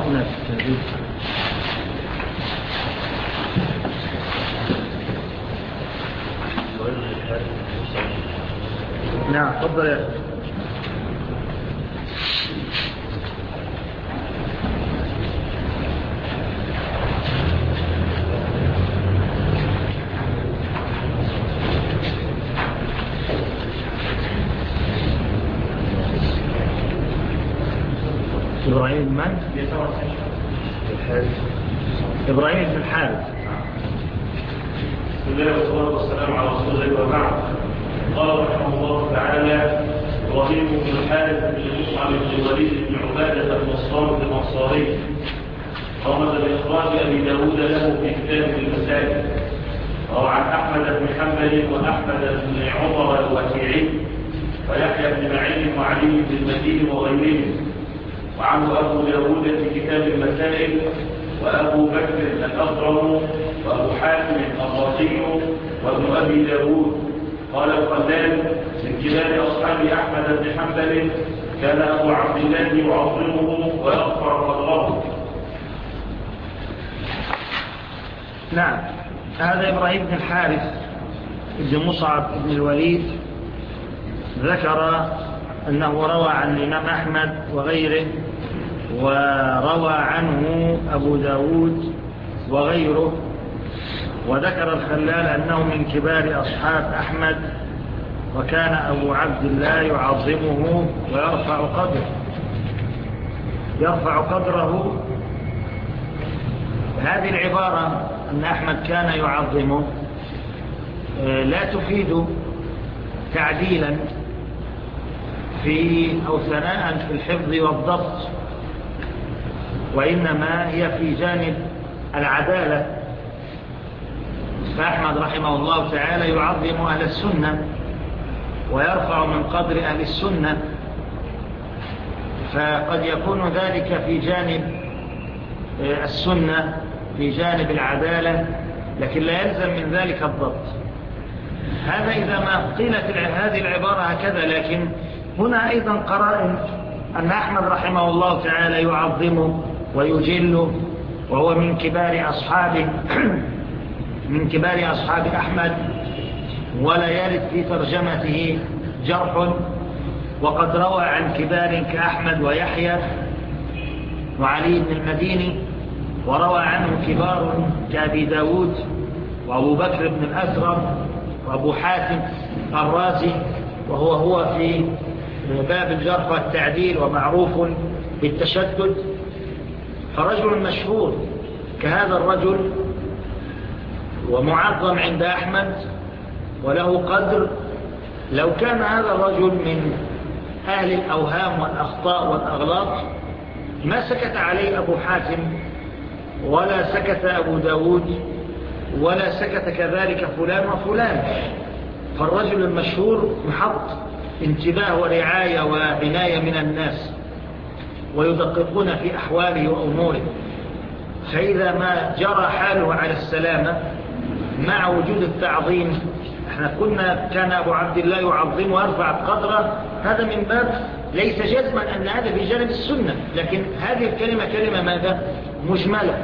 وقفنا في التهذيب. نعم تفضل يا أخي. إبراهيم بن من؟ إبراهيم بن الحارث. بسم الله والصلاة والسلام على رسول الله وبعد. قال رحمه الله تعالى: إبراهيم بن الحارث بن مصعب بن الوليد بن عبادة بن الصامت الأنصاري رمز بإخراج أبي داود له في كتاب المساجد، وهو عن أحمد بن حنبل وأحمد بن عمر الوكيعي ويحيى بن معين وعلي بن المدين وغيرهم، وعنه أبو داود في كتاب المسائل، وأبو بكر الأخضر، وأبو حاتم الرازي، وابن أبي داود. قال الخلال: من كبار أصحاب أحمد بن حنبل كان أبو عبد الله يعظمه ويغفر قدره. نعم، هذا إبراهيم بن الحارث بن مصعب بن الوليد ذكر أنه روى عن الإمام أحمد وغيره، وروى عنه أبو داود وغيره، وذكر الخلال أنه من كبار أصحاب أحمد، وكان أبو عبد الله يعظمه ويرفع قدره. هذه العبارة أن أحمد كان يعظمه لا تفيد تعديلا أو ثناء في الحفظ والضبط، وإنما هي في جانب العدالة. فأحمد رحمه الله تعالى يعظم أهل السنة ويرفع من قدر أهل السنة، فقد يكون ذلك في جانب السنة، في جانب العدالة، لكن لا يلزم من ذلك الضبط. هذا إذا ما قيلت هذه العبارة هكذا، لكن هنا أيضا قرائن أن أحمد رحمه الله تعالى يعظمه ويجله، وهو من كبار أصحابه من كبار أصحاب أحمد، ولا يرد في ترجمته جرح، وقد روى عن كبار كأحمد ويحيى وعلي بن المديني، وروى عنه كبار كأبي داود وأبو بكر بن الأزرق وأبو حاتم الرازي، وهو في باب الجرح والتعديل ومعروف بالتشدد. فرجل مشهور كهذا الرجل ومعظم عند أحمد وله قدر، لو كان هذا الرجل من أهل الأوهام والأخطاء والأغلاط ما سكت عليه أبو حاتم ولا سكت أبو داود ولا سكت كذلك فلان وفلان. فالرجل المشهور محط انتباه ورعاية وعناية من الناس، ويدققون في أحواله وأموره، فإذا ما جرى حاله على السلامة مع وجود التعظيم، كان أبو عبد الله يعظم ويرفع قدره، هذا من باب ليس جزما أن هذا في جانب السنة، لكن هذه الكلمة كلمة ماذا؟ مجملة،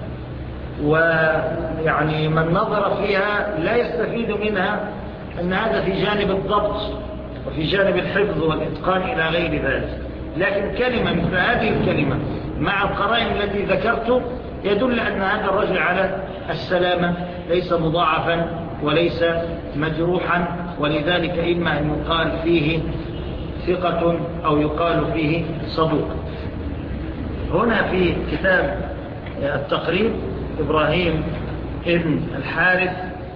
ويعني من نظر فيها لا يستفيد منها أن هذا في جانب الضبط وفي جانب الحفظ والإتقان إلى غير ذلك. لكن كلمة مثل هذه الكلمة مع القرائن التي ذكرت يدل أن هذا الرجل على السلامة، ليس مضاعفا وليس مجروحا، ولذلك إما أن يقال فيه ثقة أو يقال فيه صدوق. هنا في كتاب التقريب إبراهيم ابن الحارث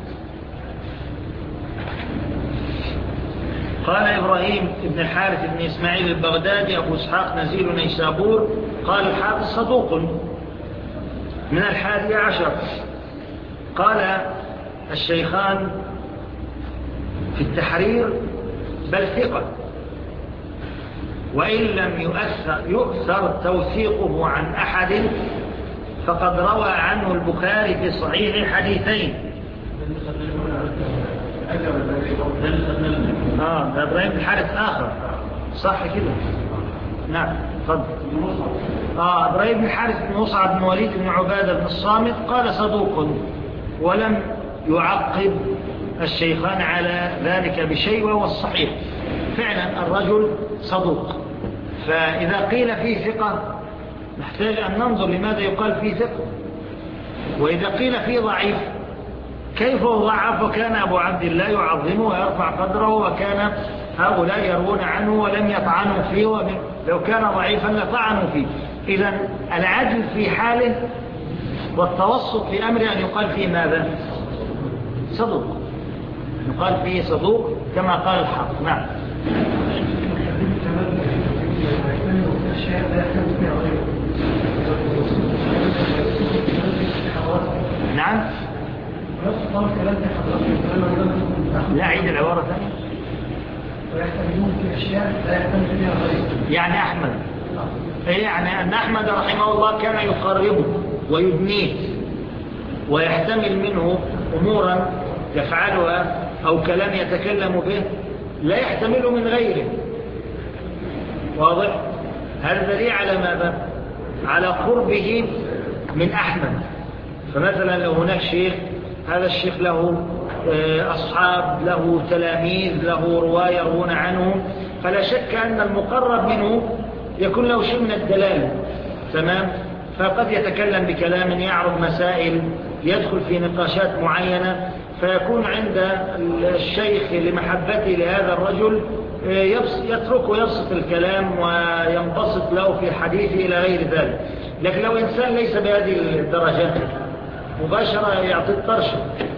قال: إبراهيم ابن الحارث بن إسماعيل البغدادي أبو إسحاق نزيل نيسابور. قال الحافظ: صدوق من 11. قال الشيخان في التحرير: بل ثقة، وإن لم يؤثر توثيقه عن أحد فقد روى عنه البخاري في صحيح حديثين. ده إبراهيم بن الحارث آخر، صح كده؟ نعم تفضل. إبراهيم بن الحارث بن مصعب بن وليد بن عبادة بن الصامت قال صدوق، ولم يعقب الشيخان على ذلك بشيء، وهو الصحيح فعلا الرجل صدوق. فإذا قيل فيه ثقة نحتاج أن ننظر لماذا يقال فيه ثقة، وإذا قيل فيه ضعيف كيف هو ضعف وكان أبو عبد الله يعظمه ويرفع قدره، وكان هؤلاء يروون عنه ولم يطعنوا فيه، لو كان ضعيفا لطعنوا فيه. إذن العدل في حاله والتوسط في أمره أن يقال فيه ماذا؟ صدوق، يقال فيه صدوق كما قال الحق. نعم. نعم. لا، عيد العبارة ثانية. ويحتملون في أشياء لا يحتمل فيها غيره. يعني أحمد، يعني أن أحمد رحمه الله كان يقربه ويدنيه ويحتمل منه أمورا يفعلها أو كلام يتكلم به لا يحتمله من غيره. واضح؟ هذا دليل على ماذا؟ على قربه من أحمد. فمثلا لو هناك شيخ، هذا الشيخ له أصحاب، له تلاميذ، له رواة يروون عنه، فلا شك أن المقرب منه يكون له شيء من الدلال. تمام؟ فقد يتكلم بكلام يعرض مسائل، يدخل في نقاشات معينة، فيكون عند الشيخ لمحبته لهذا الرجل يترك ويبسط الكلام وينبسط له في حديثه إلى غير ذلك. لكن لو إنسان ليس بهذه الدرجات مباشرة يعطي الطرشة.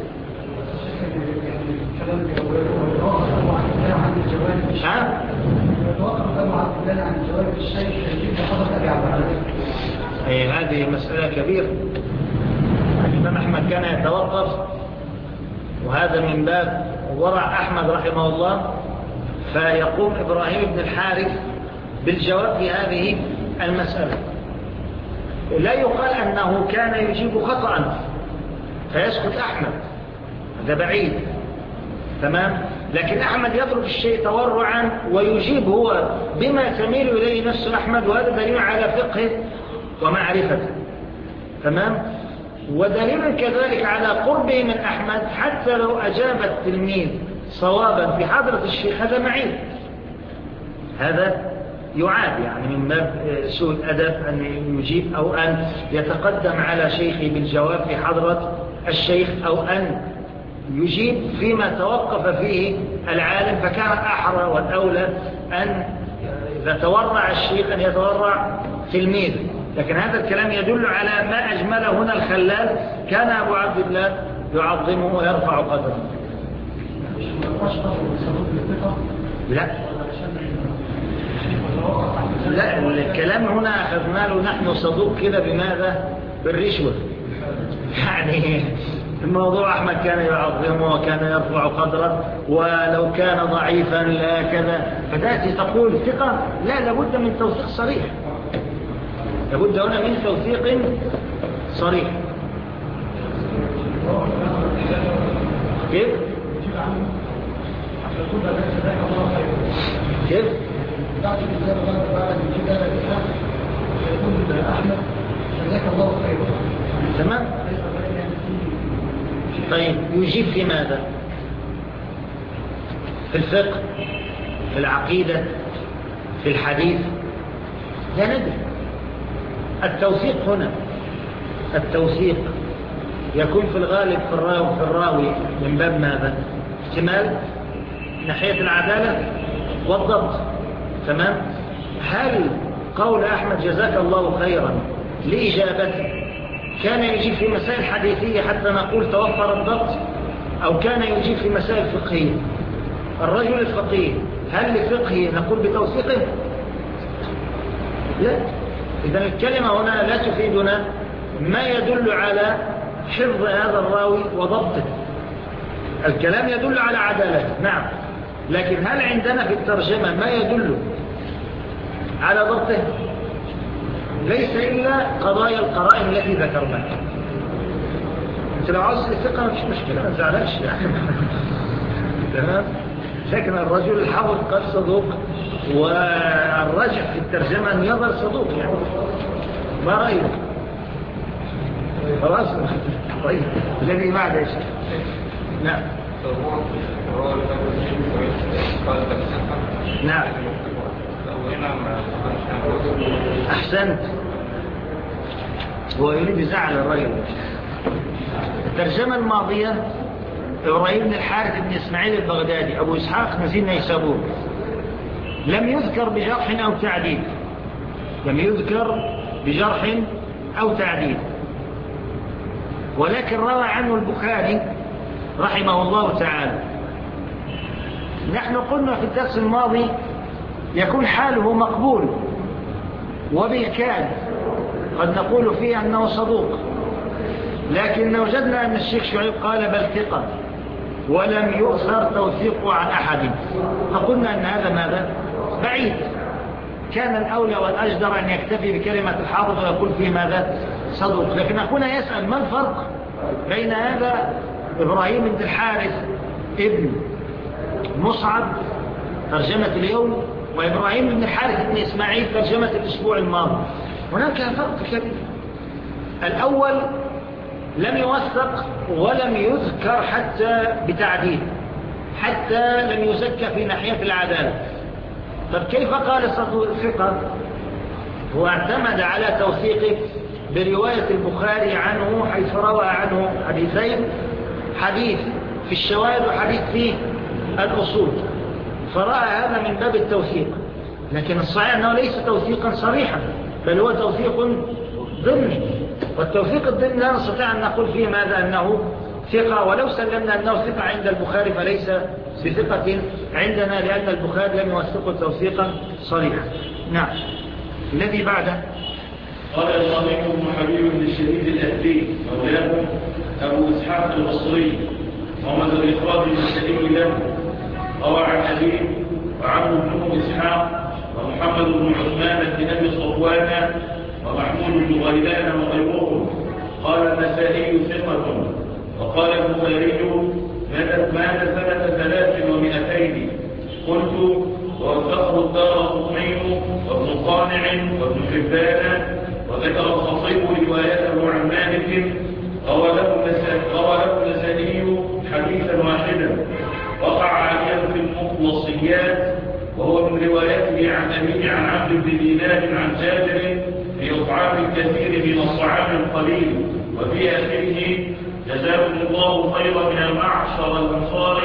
هذه مسألة كبيرة. الإمام أحمد كان يتوقف، وهذا من باب ورع أحمد رحمه الله، فيقوم إبراهيم بن الحارث بالجواب في هذه المسألة. لا يقال أنه كان يجيب خطأ فيسكت أحمد، هذا بعيد. تمام؟ لكن أحمد يضرب الشيء تورعا ويجيب هو بما تميل إليه نفس أحمد، وهذا دليل على فقه ومعرفته. تمام؟ ودليل كذلك على قربه من أحمد، حتى لو أجاب التلميذ صوابا في حضرة الشيخ هذا معيب، هذا يعاد، يعني من باب سوء الأدب أن يجيب أو أن يتقدم على شيخه بالجواب في حضرة الشيخ، أو أن يجيب فيما توقف فيه العالم، فكان أحرى والأولى أن إذا تورع الشيخ أن يتورع تلميذ. لكن هذا الكلام يدل على ما أجمله هنا الخلال، كان أبو عبد الله يعظمه ويرفع قدره. لا، الكلام هنا أخذنا له نحن صدوق كده بماذا؟ بالرشوة. يعني الموضوع أحمد كان يعظمه وكان يرفع قدره، ولو كان ضعيفا لا كذا، فتأتي تقول ثقة، لا، لابد من توثيق صريح، لابد هنا من توثيق صريح. كيف؟ كيف؟ تمام؟ طيب يجيب في ماذا؟ في الفقه، في العقيدة، في الحديث، لا ندري. التوثيق هنا، التوثيق يكون في الغالب في الراوي من باب ماذا؟ احتمال ناحية العدالة والضبط. تمام؟ هل قول أحمد جزاك الله خيرا لإجابته كان يجيب في مسائل حديثية حتى نقول توفر الضبط، أو كان يجيب في مسائل فقهية؟ الرجل الفقيه هل لفقهه نقول بتوثيقه؟ لا. إذن الكلمة هنا لا تفيدنا ما يدل على حفظ هذا الراوي وضبطه. الكلام يدل على عدالته، نعم، لكن هل عندنا في الترجمة ما يدل على ضبطه؟ ليس إلا قضايا القرائن التي ذكرناها. انت لو عاوز الثقة مفيش مشكلة، ما تزعلش يعني. تمام؟ لكن الرجل الحافظ قال صدوق، والرجح في الترجمة أن يظل صدوق يعني. ما رأيك؟ خلاص. طيب الذي بعد ايش؟ نعم نعم أحسنت. هو يريد يزعل الرجل. الترجمة الماضية إبراهيم بن الحارث بن إسماعيل البغدادي أبو إسحاق نزيل نيسابور، لم يذكر بجرح أو تعديل، لم يذكر بجرح أو تعديل، ولكن روى عنه البخاري رحمه الله تعالى. نحن قلنا في الدرس الماضي يكون حاله مقبول وبالكاد، قد نقول فيه أنه صدوق، لكن وجدنا أن الشيخ شعيب قال بل ثقة ولم يؤثر توثيقه عن أحد، فقلنا أن هذا ماذا؟ بعيد. كان الأولى والأجدر أن يكتفي بكلمة الحافظ ويقول فيه ماذا؟ صدوق. لكن أخونا يسأل ما الفرق بين هذا إبراهيم بن الحارث ابن مصعب ترجمة اليوم وإبراهيم بن الحارث بن إسماعيل ترجمة الأسبوع الماضي؟ هناك فرق كبير. الأول لم يوثق ولم يذكر حتى بتعديل، حتى لم يزكى في ناحية العدالة. طب كيف قال ثقة؟ هو اعتمد على توثيقه برواية البخاري عنه، حيث روى عنه حديثين، حديث في الشواهد وحديث في الأصول، فرأى هذا من باب التوثيق. لكن الصحيح أنه ليس توثيقا صريحا، بل هو توثيق ضمني، والتوثيق الضمني لا نستطيع أن نقول فيه ماذا؟ أنه ثقة، ولو سلمنا أنه ثقة عند البخاري فليس بثقة عندنا، لأن البخاري لم يوثقه توثيقا صريحا. نعم. الذي بعده قال إبراهيم بن حبيب بن الشهيد الأهلي مولاه أبو إسحاق البصري ومن الإخراج الشهيد له، روى عن أبيه وعمرو بن إسحاق ومحمد بن عثمان بن أبي صفوان ومحمود بن غيلان وغيرهم. قال النسائي ثقة، وقال البخاري مات سنة 300. قلت ووثقه الدارقطني وابن قانع وابن حبان، وذكر الخطيب روايته عن مالك. روى له النسائي حديثا واحدا وقع عليه في المخلصيات، وهو من روايته عن أبيه عن عبد بن دينار عن جابر في إطعام الكثير من الطعام القليل، وفي آخره جزاكم الله خيرا يا معشر الأنصار،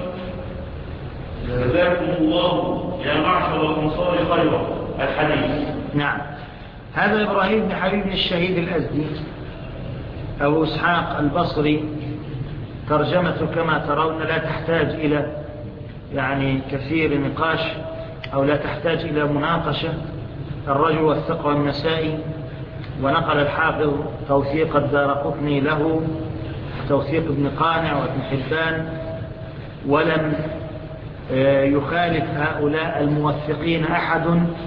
جزاكم الله يا معشر الأنصار خيرا الحديث. نعم. هذا إبراهيم بن حبيب الشهيد الأزدي أبو إسحاق البصري، ترجمته كما ترون لا تحتاج إلى يعني كثير نقاش أو لا تحتاج إلى مناقشة. الرجل وثقه النسائي، ونقل الحافظ توثيق الدارقطني له، توثيق ابن قانع وابن حبان، ولم يخالف هؤلاء الموثقين أحد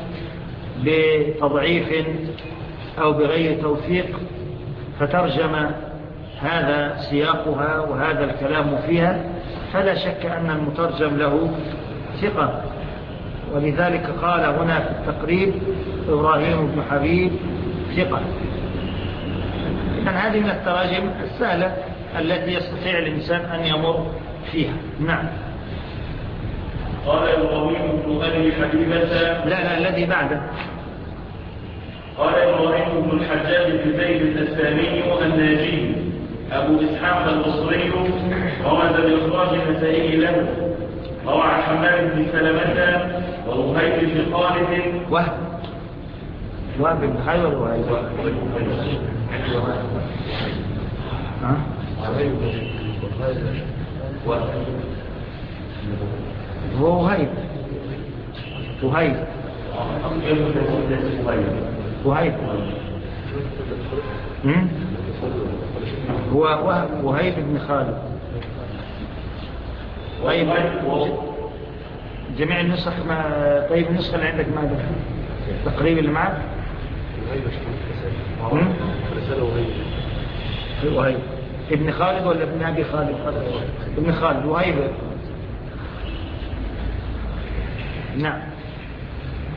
بتضعيف أو بغير توثيق، فترجم هذا سياقها وهذا الكلام فيها، فلا شك أن المترجم له ثقة، ولذلك قال هنا في التقريب إبراهيم بن حبيب ثقة. إذن هذه من التراجم السهلة التي يستطيع الإنسان أن يمر فيها. نعم. قال إبراهيم بن أبي حبيبة لا الذي بعده. قال إبراهيم بن الحجاج بن زيد الأسلامي الناجي أبو إسحاق البصري، ومن بالإخراج النسائي له، روى عن حماد بن سلمة ووهيب بن خالد وهب بن خالد وهيب وهيب هو وهيب بن خالد. طيب جميع النسخ ما طيب النسخة اللي عندك ماذا؟ تقريبا اللي معك وهيب ابن خالد ولا ابن أبي خالد؟ ابن خالد وهيب. نعم.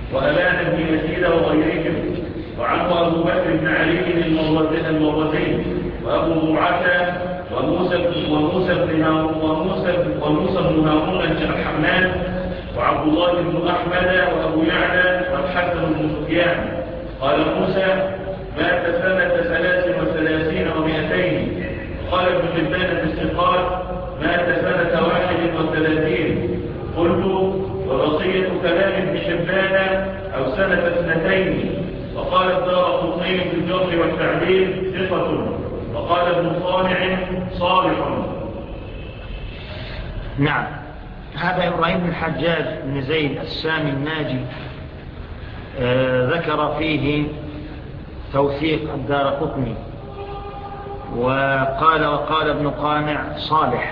وأبان بن يزيد وغيرهم، وعنه أبو بكر بن علي المروزي وأبو زرعة وموسى بن هارون الحمام وعبد الله بن أحمد وأبو يعلى والحسن بن سفيان. قال موسى: مات سنة 33 و200. قال ابن حبان في الثقات: مات سنة 31. قلت: وبقية كلام ابن حبان أو سنة 2. وقال الدارقطني في الجرح والتعديل: ثقة. وقال ابن صالح: صالح. نعم. هذا إبراهيم بن الحجاج بن زيد السامي الناجي ذكر فيه توثيق الدارقطني، وقال ابن قانع: صالح.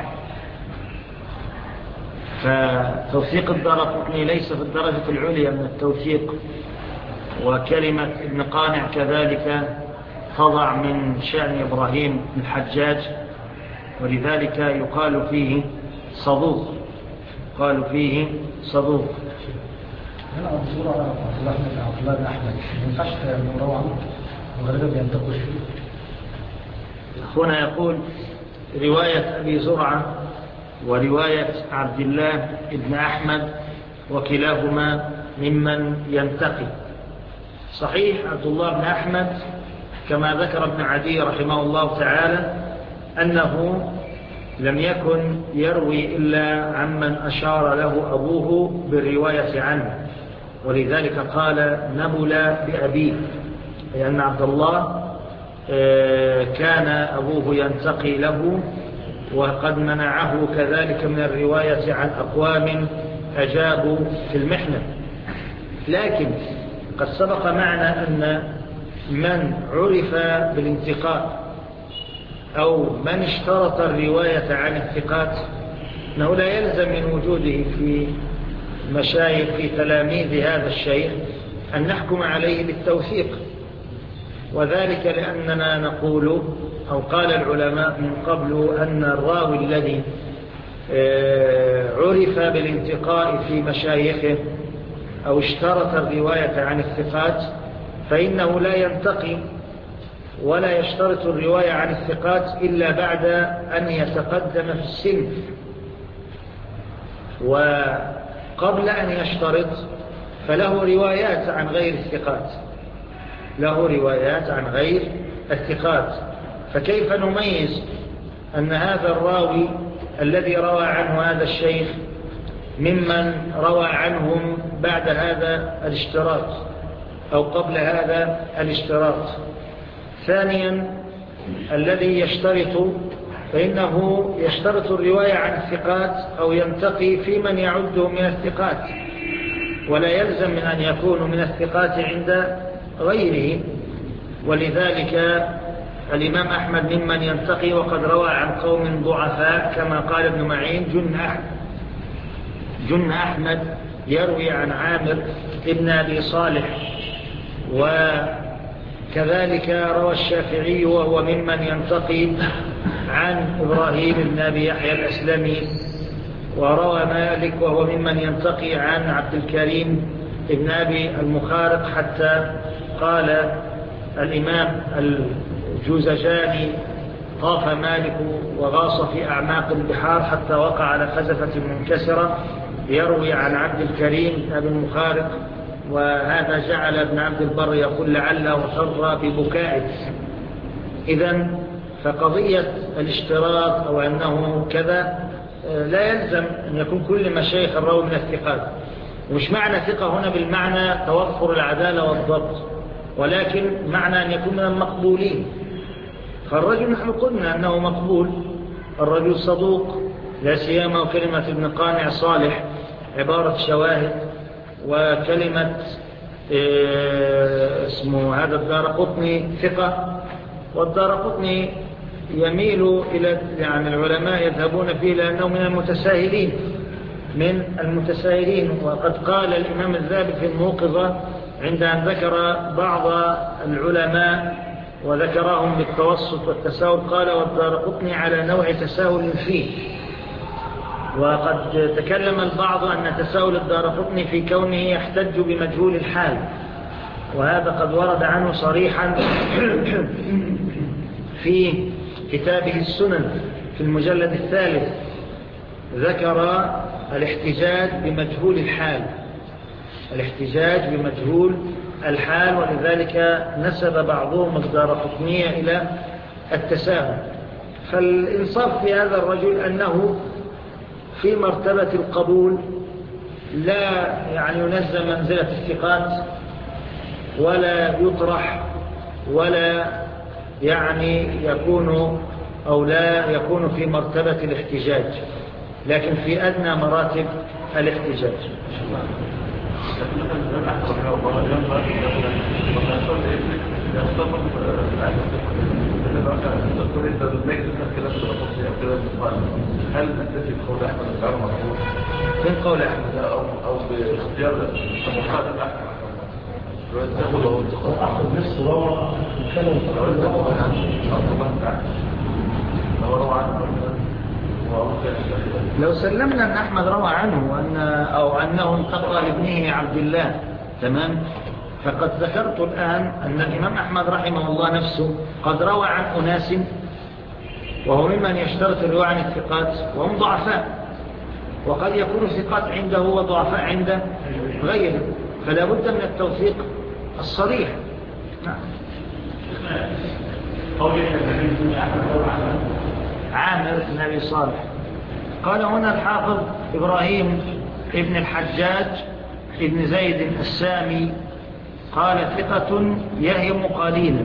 فتوثيق الدارقطني ليس في الدرجة العليا من التوثيق، وكلمة ابن قانع كذلك تضع من شأن إبراهيم بن الحجاج، ولذلك يقال فيه صدوق. قالوا فيه صدوق. هنا أبو زرعة عبد الله بن أحمد ينفعش نروى عنه وغالبا بينتقش فيه. هنا يقول رواية أبي زرعة ورواية عبد الله بن أحمد وكلاهما ممن ينتقي. صحيح عبد الله بن أحمد كما ذكر ابن عدي رحمه الله تعالى أنه لم يكن يروي إلا عمن أشار له أبوه بالرواية عنه، ولذلك قال: نبل بأبيه، لأن عبد الله كان أبوه ينتقي له، وقد منعه كذلك من الرواية عن أقوام أجابوا في المحنة. لكن قد سبق معنا أن من عرف بالانتقاء أو من اشترط الرواية عن الثقات أنه لا يلزم من وجوده في مشايخ في تلاميذ هذا الشيخ أن نحكم عليه بالتوثيق، وذلك لأننا نقول أو قال العلماء من قبل أن الراوي الذي عرف بالانتقاء في مشايخه أو اشترط الرواية عن الثقات فإنه لا ينتقي ولا يشترط الرواية عن الثقات إلا بعد أن يتقدم في السن، وقبل أن يشترط فله روايات عن غير الثقات، له روايات عن غير الثقات. فكيف نميز أن هذا الراوي الذي روى عنه هذا الشيخ ممن روى عنهم بعد هذا الاشتراط أو قبل هذا الاشتراط؟ ثانيا الذي يشترط فإنه يشترط الرواية عن الثقات أو ينتقي في من يعده من الثقات، ولا يلزم من أن يكون من الثقات عند غيره. ولذلك الإمام أحمد ممن ينتقي، وقد روى عن قوم ضعفاء كما قال ابن معين: جن أحمد يروي عن عامر ابن أبي صالح. وكذلك روى الشافعي وهو ممن ينتقي عن إبراهيم بن أبي يحيى الأسلمي، وروى مالك وهو ممن ينتقي عن عبد الكريم ابن أبي المخارق، حتى قال الإمام الجوزجاني: طاف مالك وغاص في أعماق البحار حتى وقع على خزفة منكسرة، يروي عن عبد الكريم أبي المخارق. وهذا جعل ابن عبد البر يقول: لعله فر ببكائه. إذن فقضية الاشتراط أو أنه كذا لا يلزم أن يكون كل مشايخ الراوي من الثقات. ومش معنى ثقة هنا بالمعنى توفر العدالة والضبط، ولكن معنى أن يكون من المقبولين. فالرجل نحن قلنا أنه مقبول، الرجل صدوق، لا سيما وكلمة ابن قانع صالح عبارة شواهد، وكلمة اسمه هذا الدارقطني ثقة. والدارقطني يميل إلى يعني العلماء يذهبون فيه لأنه من المتساهلين. وقد قال الإمام الذهبي في الموقظة عند أن ذكر بعض العلماء وذكرهم بالتوسط والتساهل، قال: والدارقطني على نوع تساهل فيه. وقد تكلم البعض أن تساؤل الدارقطني في كونه يحتج بمجهول الحال، وهذا قد ورد عنه صريحا في كتابه السنن في المجلد الثالث، ذكر الاحتجاج بمجهول الحال، الاحتجاج بمجهول الحال، ولذلك نسب بعضهم الدارقطني إلى التساهل. فالإنصاف في هذا الرجل أنه في مرتبة القبول لا يعني ينزل منزلة الثقات ولا يطرح ولا يعني يكون أو لا يكون في مرتبة الاحتجاج، لكن في أدنى مراتب الاحتجاج. هل نكتفي بقول احمد الشعر مطلوب؟ فين قول احمد؟ او باختيار مخالف احمد؟ اخذ نفس روى كلام لو سلمنا أن أحمد روى عنه أو أنه انتقى لابنه عبد الله تمام، فقد ذكرت الآن أن الإمام أحمد رحمه الله نفسه قد روى عن أناس وهو ممن يشترط الرواية عن الثقات وهم ضعفاء، وقد يكون ثقات عنده وضعفاء عند غيره، فلا بد من التوثيق الصريح. نعم. عامر بن أبي صالح. قال هنا الحافظ إبراهيم ابن الحجاج ابن زيد السامي قال ثقة يهم قليلا،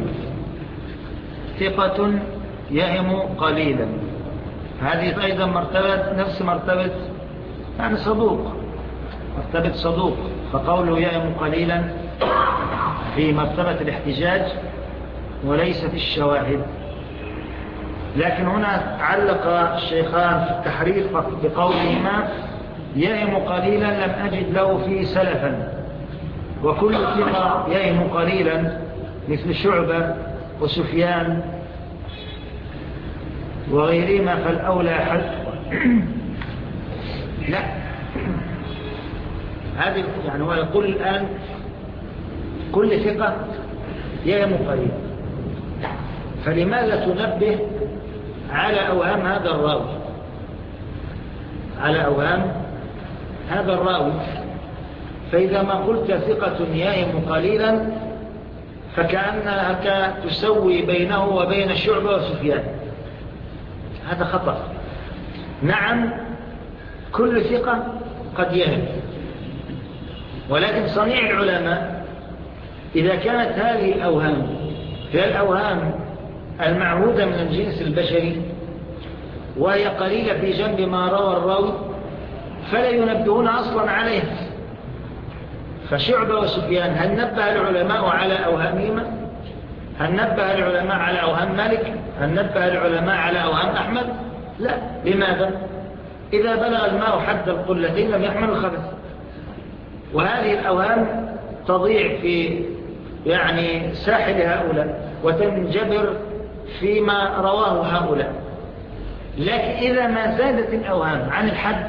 ثقة يهم قليلا، هذه أيضا مرتبة نفس مرتبة يعني صدوق، مرتبة صدوق، فقوله يهم قليلا في مرتبة الاحتجاج وليس في الشواهد. لكن هنا علق الشيخان في التحرير بقولهما يهم قليلا لم أجد له فيه سلفا، وكل ثقة يهم قليلا مثل شعبة وسفيان وغيرهما فالأولى حد. لا، هذه يعني هو يقول الآن كل ثقة يهم قليلا، فلماذا تنبه على أوهام هذا الراوي، على أوهام هذا الراوي؟ فإذا ما قلت ثقة يهم قليلا فكأنك تسوي بينه وبين شعبة وسفيان، هذا خطأ. نعم كل ثقة قد يهم، ولكن صنيع العلماء إذا كانت هذه الأوهام هي الأوهام المعهودة من الجنس البشري وهي قليلة في جنب ما روى الراوي فلا ينبهون أصلا عليها. فشعبة وسفيان هل نبه العلماء على أوهامهما؟ هل نبه العلماء على أوهام مالك؟ هل نبه العلماء على أوهام أحمد؟ لا. لماذا؟ إذا بلغ الماء حد القلتين لم يحمل الخبث، وهذه الأوهام تضيع في يعني ساحل هؤلاء وتنجبر فيما رواه هؤلاء. لكن إذا ما زادت الأوهام عن الحد،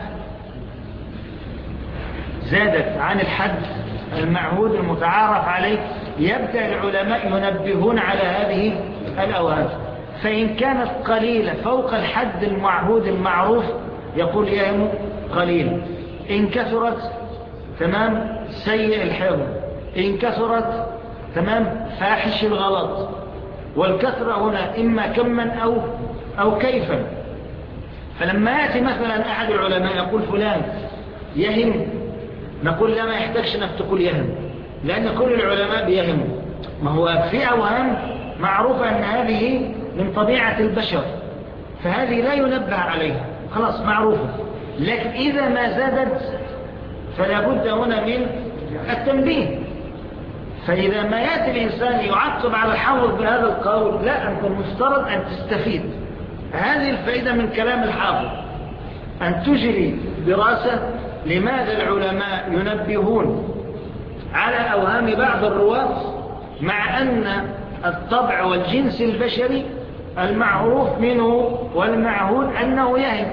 زادت عن الحد المعهود المتعارف عليه، يبدأ العلماء ينبهون على هذه الأوهام، فإن كانت قليلة فوق الحد المعهود المعروف يقول يهم قليل، إن كثرت تمام سيء الحفظ، إن كثرت تمام فاحش الغلط، والكثرة هنا إما كما أو كيفا. فلما يأتي مثلا أحد العلماء يقول فلان يهم، نقول لا، ما يحتاجش أنك تقول يهم، لأن كل العلماء بيهموا. ما هو في أوهام معروفة أن هذه من طبيعة البشر، فهذه لا ينبه عليها، خلاص معروفة. لكن إذا ما زادت فلا بد هنا من التنبيه. فإذا ما يأتي الإنسان يعقب على الحافظ بهذا القول، لا، أنت المفترض أن تستفيد هذه الفائدة من كلام الحافظ، أن تجري دراسة لماذا العلماء ينبهون على أوهام بعض الرواة، مع أن الطبع والجنس البشري المعروف منه والمعهود أنه يهم.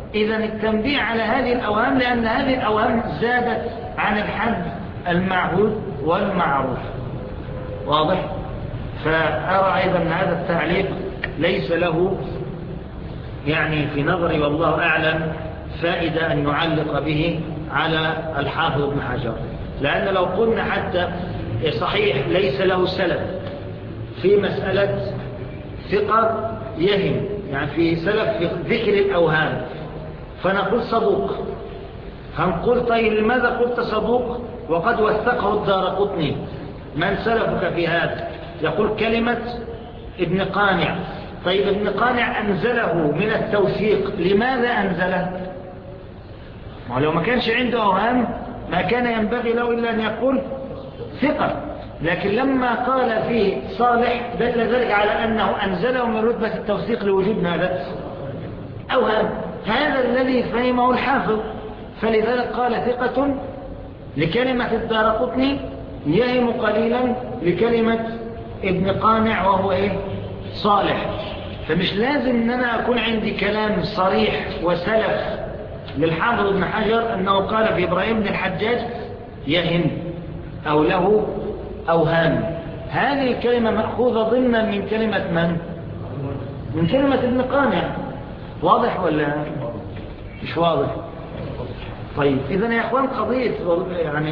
إذا التنبيه على هذه الأوهام لأن هذه الأوهام زادت عن الحد المعهود والمعروف. واضح؟ فأرى أيضا أن هذا التعليق ليس له يعني في نظري والله أعلم فائدة أن يعلق به على الحافظ ابن حجر، لأن لو قلنا حتى صحيح ليس له سلف في مسألة ثقة يهم، يعني في سلف في ذكر الأوهام، فنقول صدوق، هنقول طيب لماذا قلت صدوق وقد وثقه الدارقطني؟ من سلفك في هذا؟ يقول كلمة ابن قانع. طيب ابن قانع أنزله من التوثيق، لماذا أنزله؟ ولو ما كانش عنده أوهام ما كان ينبغي له إلا أن يقول ثقة، لكن لما قال فيه صالح دل ذلك على أنه أنزله من رتبة التوثيق لوجود ماذا؟ أوهام. هذا الذي فهمه الحافظ، فلذلك قال ثقة لكلمة الدارقطني، يهم قليلا لكلمة ابن قانع وهو إيه؟ صالح. فمش لازم أن أنا أكون عندي كلام صريح وسلف للحافظ ابن حجر أنه قال في إبراهيم بن الحجاج يهم أو له أوهام. هذه الكلمة مأخوذة ضمنا من كلمة من؟ من كلمة ابن قانع. واضح ولا مش واضح؟ طيب إذن يا أخوان قضية يعني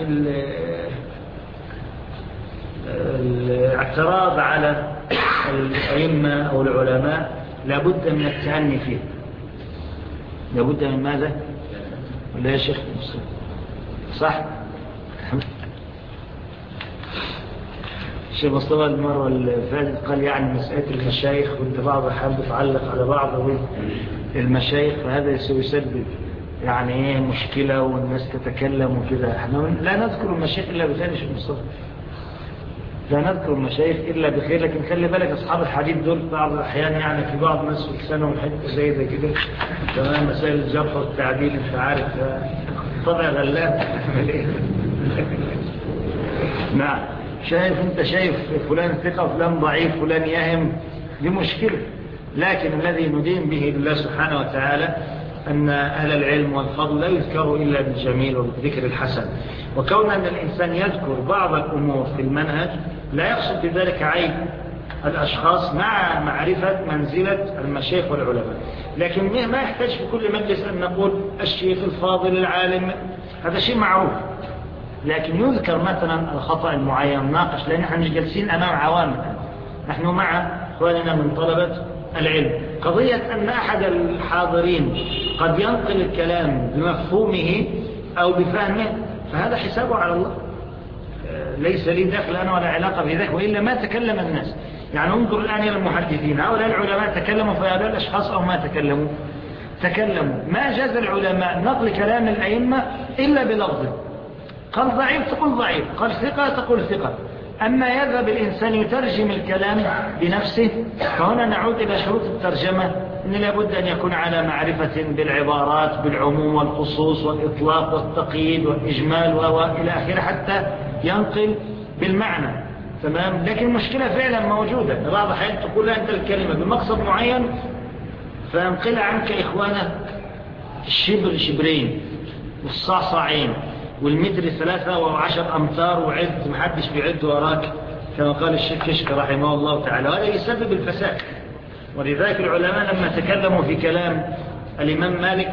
الاعتراض على الأئمة أو العلماء لابد من التأني فيه. لابد من ماذا؟ ولا يا شيخ صح؟ الشيخ مصطفى المرة الفاتت قال يعني مسألة المشايخ وانت بعض الأحيان بتعلق على بعض المشايخ، فهذا يسبب يعني ايه مشكلة والناس تتكلم وكده. احنا لا نذكر المشايخ إلا بخير. الشيخ مصطفى لا نذكر المشايخ إلا بخير، لكن خلي بالك أصحاب الحديث دول بعض الأحيان يعني في بعض الناس لسانهم حتة زي ده كده، تمام. مسائل الجرح والتعديل انت عارف طبع غلاب. نعم، شايف فلان ثقة وفلان ضعيف فلان يهم، دي مشكلة. لكن الذي ندين به لله سبحانه وتعالى أن أهل العلم والفضل لا يذكروا إلا بالجميل وبالذكر الحسن. وكون أن الإنسان يذكر بعض الأمور في المنهج لا يقصد بذلك عيب الأشخاص مع معرفة منزلة المشايخ والعلماء. لكن ما يحتاج في كل مجلس أن نقول الشيخ الفاضل العالم، هذا شيء معروف. لكن يذكر مثلا الخطأ المعين ناقش، لأن نحن جالسين أمام عوام، نحن مع أخواننا من طلبة العلم. قضية أن أحد الحاضرين قد ينقل الكلام بمفهومه أو بفهمه فهذا حسابه على الله، ليس لي دخل أنا ولا علاقة بذلك، وإلا ما تكلم الناس. يعني انظر الآن إلى المحدثين، هؤلاء العلماء تكلموا في هؤلاء الأشخاص أو ما تكلموا؟ ما جاز العلماء نقل كلام الأئمة إلا بلفظ. قال ضعيف تقول ضعيف، قال ثقة تقول ثقة. أما يذهب الإنسان يترجم الكلام بنفسه، فهنا نعود إلى شروط الترجمة، إن لابد أن يكون على معرفة بالعبارات بالعموم والخصوص والإطلاق والتقييد والإجمال وإلى آخره حتى ينقل بالمعنى، تمام. لكن المشكلة فعلا موجودة، بعض الأحيان تقول أنت الكلمة بمقصد معين فينقل عنك إخوانه الشبر شبرين والصعصعين والمتر 13 أمتار وعد محدش بيعد وراك، كما قال الشيخ كشك رحمه الله تعالى. وهذا يسبب الفساد. ولذلك العلماء لما تكلموا في كلام الإمام مالك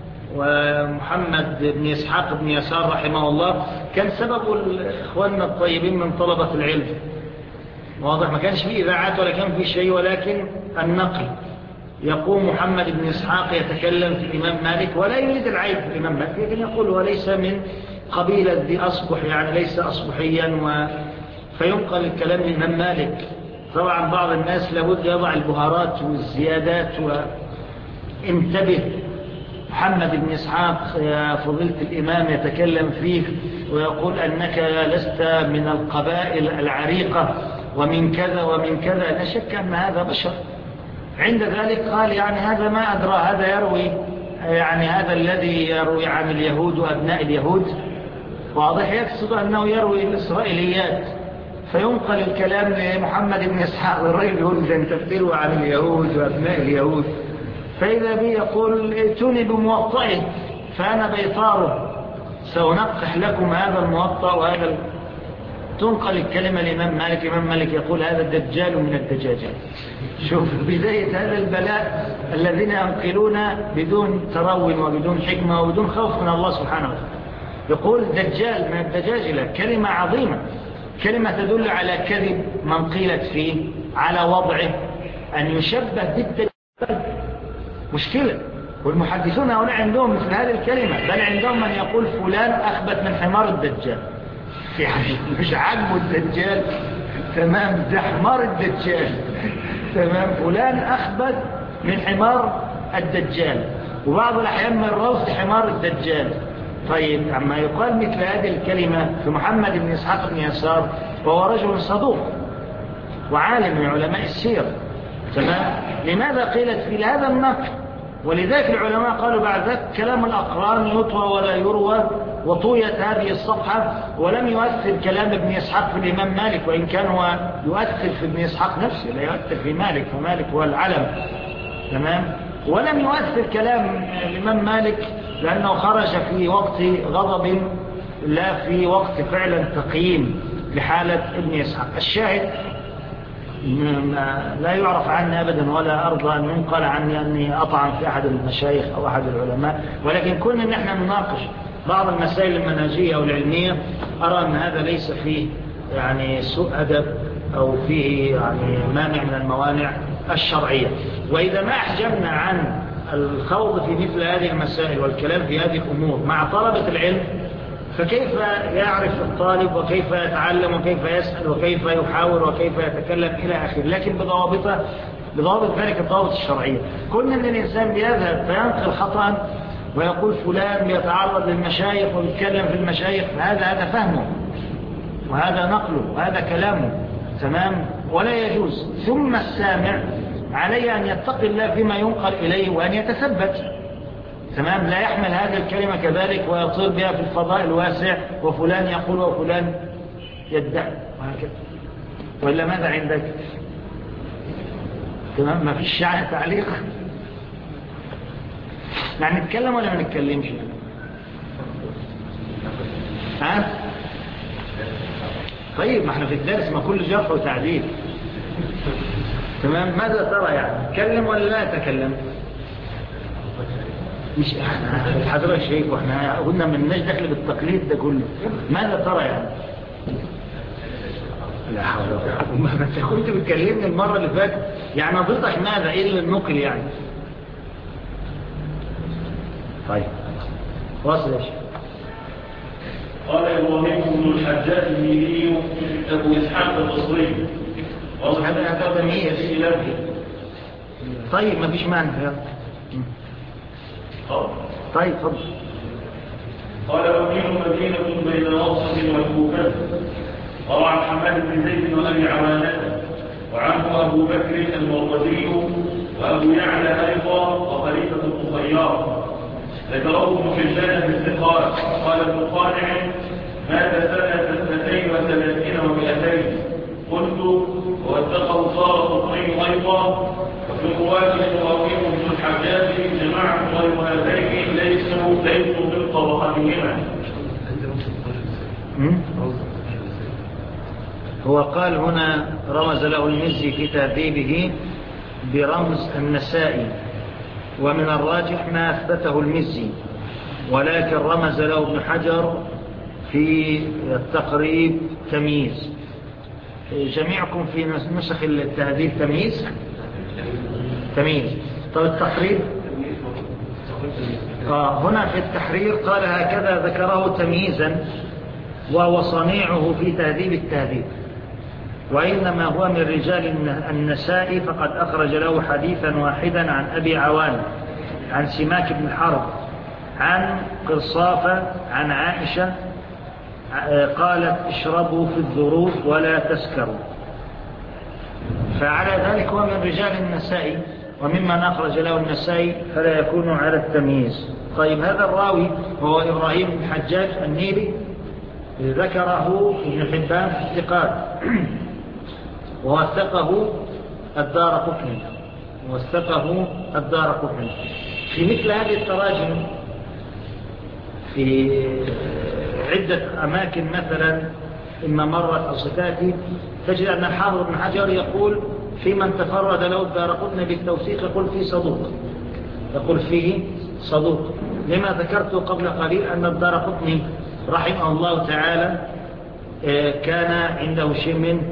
ومحمد بن إسحاق بن يسار رحمه الله، كان سبب إخواننا الطيبين من طلبة العلم. واضح، ما كانش فيه إذاعات ولا كان فيه شيء، ولكن النقل. يقوم محمد بن إسحاق يتكلم في الإمام مالك ولا يريد العيب في الإمام مالك، لكن يقول وليس من قبيلة ذي أصبح، يعني ليس أصبحيا، فينقل الكلام من الإمام مالك. طبعا بعض الناس لابد يضع البهارات والزيادات. وانتبه، محمد بن إسحاق يا فضيلة الإمام يتكلم فيك ويقول أنك لست من القبائل العريقة ومن كذا ومن كذا، لا شك أن هذا بشر. عند ذلك قال يعني هذا ما أدرى، هذا يروي، يعني هذا الذي يروي عن اليهود وأبناء اليهود، واضح يقصد أنه يروي الإسرائيليات، فينقل الكلام لمحمد بن إسحاق، الرجل يقول إذا أنت بتروي عن اليهود وأبناء اليهود، فإذا بي يقول ائتوني بموطئه فأنا بيطاره سأنقح لكم هذا الموطأ وهذا تنقل الكلمة لإمام مالك. الإمام مالك يقول هذا الدجال من الدجاجات. شوف بداية هذا البلاء الذين ينقلون بدون تروي وبدون حكمة وبدون خوف من الله سبحانه وتعالى. يقول دجال من الدجاجلة، كلمة عظيمة، كلمة تدل على كذب من قيلت فيه، على وضعه أن يشبه بالدجال مشكلة. والمحدثون هؤلاء عندهم مثل هذه الكلمة، بل عندهم من يقول فلان أخبث من حمار الدجال، يعني مش عجبه الدجال تمام، ده حمار الدجال تمام، فلان أخبث من حمار الدجال، وبعض الأحيان من روث حمار الدجال. طيب عما يقال مثل هذه الكلمة في محمد بن إسحاق بن يسار، وهو رجل صدوق وعالم من علماء السير تمام، لماذا قيلت في هذا النقل؟ ولذلك العلماء قالوا بعد ذلك كلام الأقران يطوى ولا يروى، وطويت هذه الصفحة، ولم يؤثر كلام ابن إسحاق في الإمام مالك، وإن كان هو يؤثر في ابن إسحاق نفسه، لا يؤثر في مالك، فمالك هو العلم تمام. ولم يؤثر كلام الإمام مالك لأنه خرج في وقت غضب لا في وقت فعلا تقييم لحالة ابن إسحاق. الشاهد لا يعرف عني أبدا ولا أرضى أن ينقل عني أني أطعن في أحد المشايخ أو أحد العلماء، ولكن كنا نحن نناقش بعض المسائل المنهجية أو العلمية، أرى أن هذا ليس فيه يعني سوء أدب أو فيه يعني مانع من الموانع الشرعية. وإذا ما أحجمنا عن الخوض في مثل هذه المسائل والكلام في هذه الأمور مع طلبة العلم، فكيف يعرف الطالب وكيف يتعلم وكيف يسأل وكيف يحاور وكيف يتكلم إلى آخره، لكن بضوابط ذلك الضوابط الشرعية. كنا أن الإنسان بيذهب فينقل خطأ ويقول فلان بيتعرض للمشايخ ويتكلم في المشايخ، هذا فهمه وهذا نقله وهذا كلامه تمام، ولا يجوز. ثم السامع عليه أن يتقي الله فيما ينقل إليه وأن يتثبت تمام، لا يحمل هذه الكلمة كذلك ويطير بها في الفضاء الواسع، وفلان يقول وفلان يدعي وهكذا. وإلا ماذا عندك؟ تمام، ما فيش شعر تعليق. يعني نتكلم ولا ما نتكلمش؟ ها؟ طيب ما احنا في الدرس ما كل جرح وتعديل تمام. ماذا ترى يعني؟ نتكلم ولا لا نتكلم؟ مش احنا حضرتك شيخ واحنا قلنا من ناش دخل بالتقليد ده كله. ماذا ترى يعني؟ لا حول ولا قوة. ما انت كنت بتكلمني المره اللي فاتت، يعني نظرتك ماذا؟ ايه اللي النقل يعني؟ طيب واصل يا شيخ. قال ابراهيم بن الحجاج الميري ابو اسحاق البصري، هذا تمييز. طيب ما فيش مانع. طيب فضل. قال أمين مدينة بين ناصر والكوفة، روى عن حماد بن زيد وأبي عوانة، وعنه أبو بكر المرغزي وأبو يعلى أيضا وخليفة الطيار. ذكره ابن حبان في الثقات. قال ابن قانع مات سنة 32 و200. قلت ووثقه صار قطني أيضا. وفي رواية إبراهيم بن الحجاج جماعة غير هذين ليسوا من طبقتهما. هو قال هنا رمز له المزي في تهذيبه برمز النسائي، ومن الراجح ما أثبته المزي، ولكن رمز له ابن حجر في التقريب تمييز. جميعكم في نسخ التهذيب تمييز. طب التقريب هنا في التحرير قال هكذا ذكره تمييزا، وهو صنيعه في تهذيب التهذيب، وإنما هو من رجال النسائي، فقد أخرج له حديثا واحدا عن أبي عوان عن سماك بن حرب عن قرصافة عن عائشة قالت اشربوا في الذروف ولا تسكروا. فعلى ذلك هو من رجال النسائي، وممن أخرج له النسائي فلا يكون على التمييز. طيب هذا الراوي هو إبراهيم بن حجاج النيلي، ذكره ابن حبان في الثقات، ووثقه الدارقطني وثقه الدارقطني. في مثل هذه التراجم في عدة أماكن مثلا إما مرت أو ستاتي تجد أن الحافظ ابن حجر يقول في من تفرد له الدارقطني بالتوثيق يقول فيه صدوق، يقول فيه صدوق. لما ذكرت قبل قليل أن الدارقطني رحمه الله تعالى كان عنده شيء من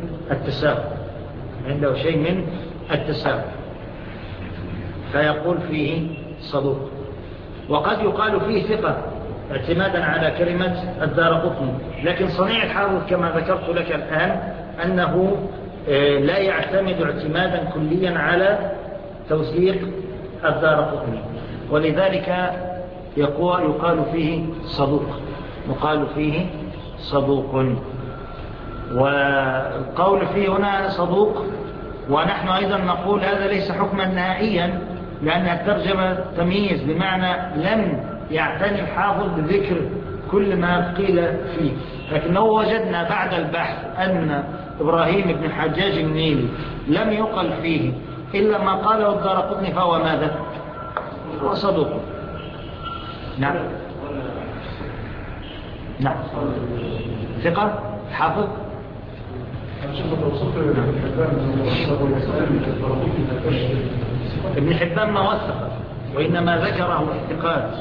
التساهل، فيقول فيه صدوق. وقد يقال فيه ثقة اعتمادا على كلمة الدارقطني، لكن صنيع الحافظ كما ذكرت لك الآن أنه لا يعتمد اعتمادا كليا على توثيق الدارقطني، ولذلك يقال فيه صدوق. والقول فيه هنا صدوق، ونحن أيضا نقول هذا ليس حكما نهائيا، لأن الترجمة تمييز، بمعنى لم يعتني الحافظ بذكر كل ما قيل فيه، لكنه وجدنا بعد البحث أن إبراهيم بن الحجاج النيلي لم يقل فيه إلا ما قاله الدارقطني، فهو ماذا؟ هو صدوق. نعم ثقة حافظ. ابن حبان ما وثق، وإنما ذكره الثقات،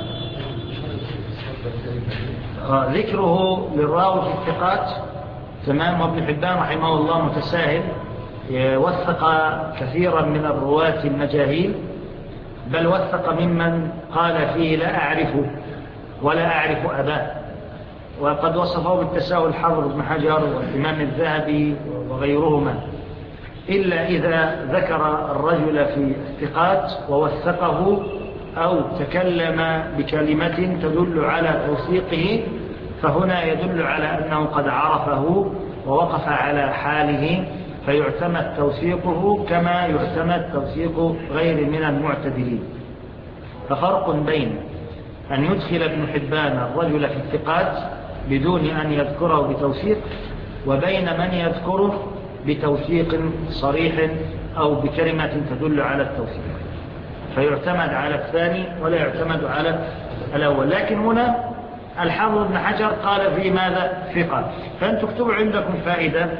ذكره للراوي في الثقات تمام. وابن حبان رحمه الله متساهل، وثق كثيرا من الرواة المجاهيل، بل وثق ممن قال فيه لا أعرفه ولا أعرف أباه. وقد وصفه بالتساهل الحافظ ابن حجر والإمام الذهبي وغيرهما، إلا إذا ذكر الرجل في الثقات ووثقه أو تكلم بكلمة تدل على توثيقه، فهنا يدل على أنه قد عرفه ووقف على حاله، فيعتمد توثيقه كما يعتمد توثيق غير من المعتدلين. ففرق بين أن يدخل ابن حبان الرجل في الثقات بدون أن يذكره بتوثيق، وبين من يذكره بتوثيق صريح أو بكلمة تدل على التوثيق، فيعتمد على الثاني ولا يعتمد على الأول. لكن هنا الحافظ ابن حجر قال في ماذا؟ ثقة. فأن تكتبوا عندكم فائدة،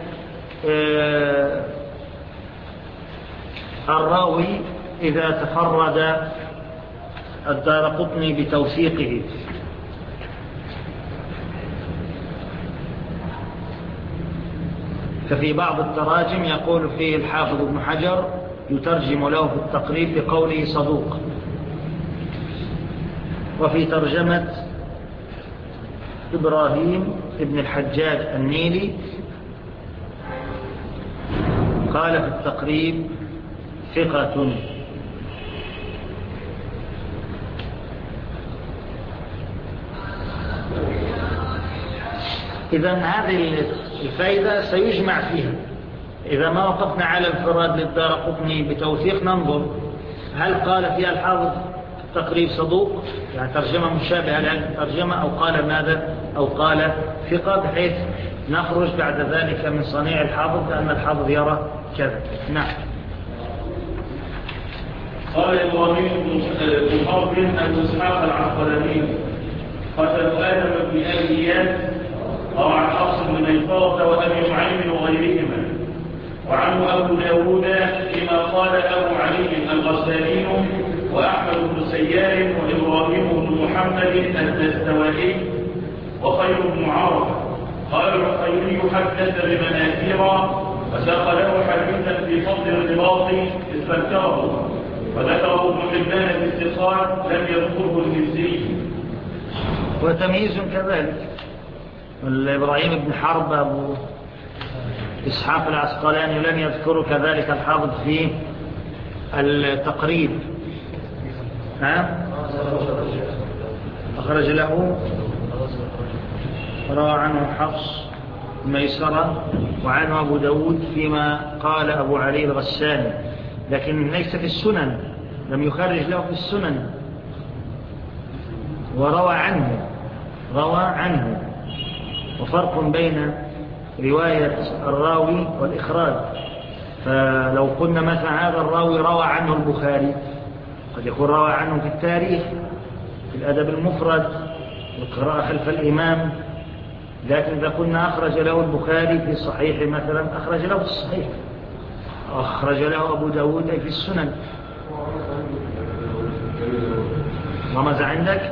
الراوي إذا تفرد الدارقطني بتوثيقه ففي بعض التراجم يقول فيه الحافظ ابن حجر يترجم له في التقريب بقوله صدوق. وفي ترجمة إبراهيم ابن الحجاج النيلي قال في التقريب ثقة. إذن هذه الفائدة سيجمع فيها. إذا ما وقفنا على الانفراد للدارقطني بتوثيق ننظر هل قال فيها الحافظ تقريب صدوق، يعني ترجمة مشابهة لهذه الترجمة، أو قال ماذا؟ أو قال ثقة، بحيث نخرج بعد ذلك من صنيع الحافظ لأن الحافظ يرى كذا. نعم. قال إبراهيم بن حرب أبو إسحاق العقلاني قتل آدم بن أبي إياس روى عن حفص بن ميسرة وأبي نعيم وغيرهما، وعنه أبو داود فيما قال أبو علي الغساني وأحمد بن سيار وإبراهيم بن محمد الدستوائي وخير بن عرفة. قال العقيلي حدث بمناكير وساق له حديثا في فضل الرباط استنكره، وذكره ابن حبان في الثقات لم يذكره المزي. وتمييز كذلك إبراهيم بن حرب أبو إسحاق العسقلاني لم يذكر كذلك الحافظ في التقريب. أخرج له روى عنه حفص ميسرة وعنه أبو داود فيما قال أبو علي الغساني، لكن ليس في السنن، لم يخرج له في السنن، وروى عنه. وفرق بين رواية الراوي والإخراج، فلو قلنا مثلا هذا الراوي روى عنه البخاري، قد يكون روى عنه في التاريخ، في الأدب المفرد، والقراءة خلف الإمام. لكن إذا قلنا أخرج له البخاري في صحيح مثلا، أخرج له في الصحيح، أخرج له أبو داود أي في السنن. رمز عندك؟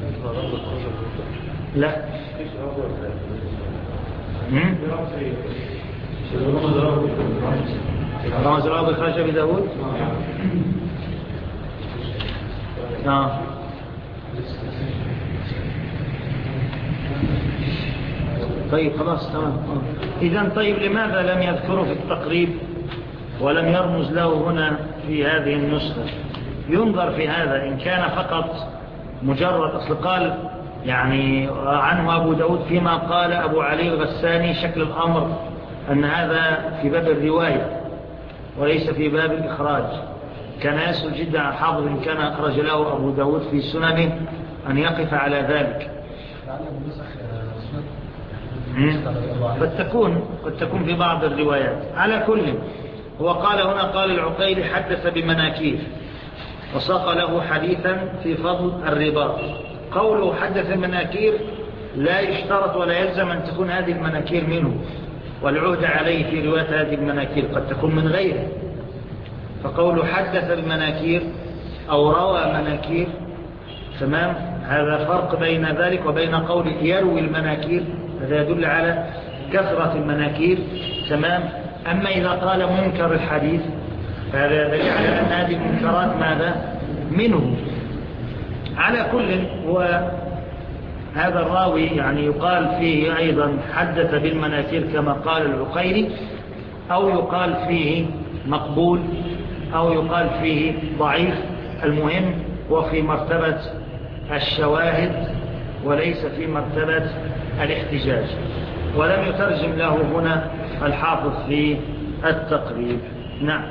لا. رمز الراوي خرج أبي داود. طيب خلاص تمام. إذن طيب لماذا لم يذكره في التقريب ولم يرمز له هنا في هذه النسخة؟ ينظر في هذا إن كان فقط مجرد أصل قال يعني عنه أبو داود فيما قال أبو علي الغساني شكل الأمر أن هذا في باب الرواية وليس في باب الإخراج. كان يسهل جدا على الحافظ إن كان أخرج له أبو داود في سننه أن يقف على ذلك. قد تكون في بعض الروايات. على كل هو قال هنا قال العقيلي حدث بمناكير وساق له حديثا في فضل الرباط. قوله حدث بمناكير لا يشترط ولا يلزم أن تكون هذه المناكير منه، والعهد عليه في رواية هذه المناكير قد تكون من غيره. فقوله حدث بمناكير أو روى مناكير تمام، هذا فرق بين ذلك وبين قول يروي المناكير، هذا يدل على كثرة المناكير تمام. أما إذا قال منكر الحديث فهذا يدل على أن هذه المنكرات ماذا منه. على كل هو هذا الراوي يعني يقال فيه أيضا حدث بالمناكير كما قال العقيلي، أو يقال فيه مقبول، أو يقال فيه ضعيف. المهم وفي مرتبة الشواهد وليس في مرتبة الاحتجاج. ولم يترجم له هنا الحافظ في التقريب. نعم.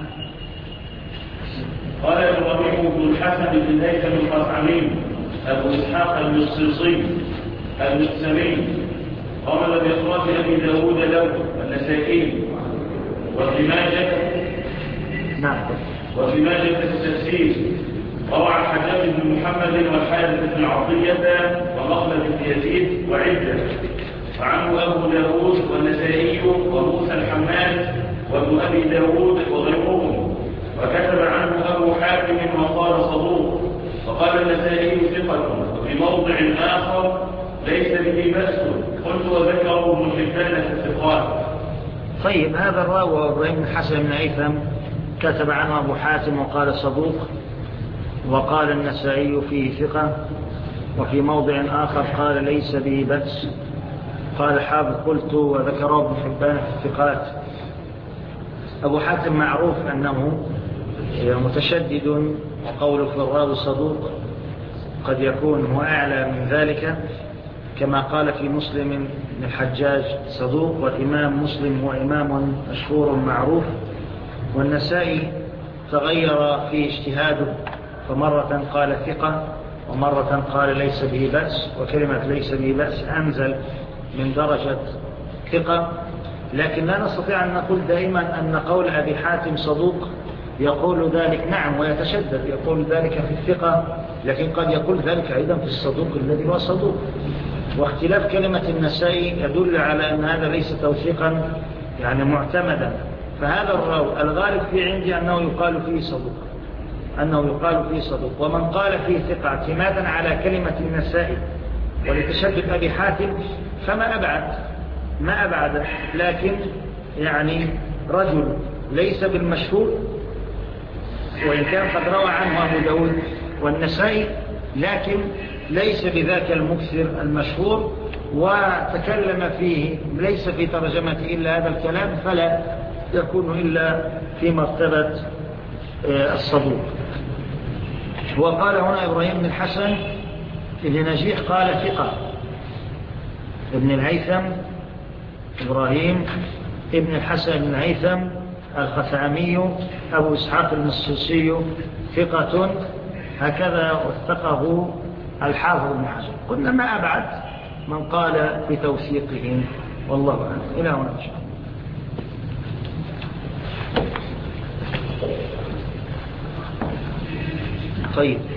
قال إبراهيم بن الحسن بن هيثم القصعمي أبو إسحاق المصيصي المقسمي قال بإخراج أبي داود له والنسائي وفي ماجه. نعم. وفي ماجه التفسير روى عن حجاج بن محمد والحارث بن عطية ومخلد بن يزيد وعدة، وعنه أبو داود والنسائي وموسى الحماد وابن أبي داود وغيرهم. وكتب عنه أبو حاتم وقال صدوق، وقال النسائي ثقة، وفي موضع آخر ليس به بأس. قلت وذكره ابن حبان في الثقات. طيب هذا الراوي إبراهيم بن الحسن بن هيثم كتب عنه أبو حاتم وقال صدوق، وقال النسائي فيه ثقة، وفي موضع آخر قال ليس به بأس. قال الحافظ قلت وذكره ابن حبان في الثقات. أبو حاتم معروف أنه متشدد، وقوله في الراوي صدوق قد يكون هو أعلى من ذلك، كما قال في مسلم بن الحجاج صدوق، والإمام مسلم هو إمام مشهور معروف. والنسائي تغير في اجتهاده، فمرة قال ثقة ومرة قال ليس به بأس، وكلمة ليس به بأس أنزل من درجة ثقة. لكن لا نستطيع أن نقول دائما أن قول أبي حاتم صدوق يقول ذلك، نعم ويتشدد يقول ذلك في الثقة، لكن قد يقول ذلك أيضا في الصدوق الذي هو صدوق. واختلاف كلمة النسائي يدل على أن هذا ليس توثيقا يعني معتمدا. فهذا الراوي الغالب في عندي أنه يقال فيه صدوق، أنه يقال فيه صدوق. ومن قال فيه ثقة اعتمادا على كلمة النسائي ولتشدد أبي حاتم فما أبعد. لكن يعني رجل ليس بالمشهور، وإن كان قد روى عنه أبو داود والنسائي، لكن ليس بذاك المكثر المشهور، وتكلم فيه ليس في ترجمته إلا هذا الكلام، فلا يكون إلا في مرتبة الصدوق. وقال هنا إبراهيم بن الحسن بن نجيح قال ثقة. ابن الهيثم إبراهيم ابن الحسن بن الهيثم الخثعمي أبو إسحاق المصيصي ثقة، هكذا وثقه الحافظ بن حجر. قلنا ما أبعد من قال بتوثيقه، والله أعلم. إلى هنا إن شاء الله. طيب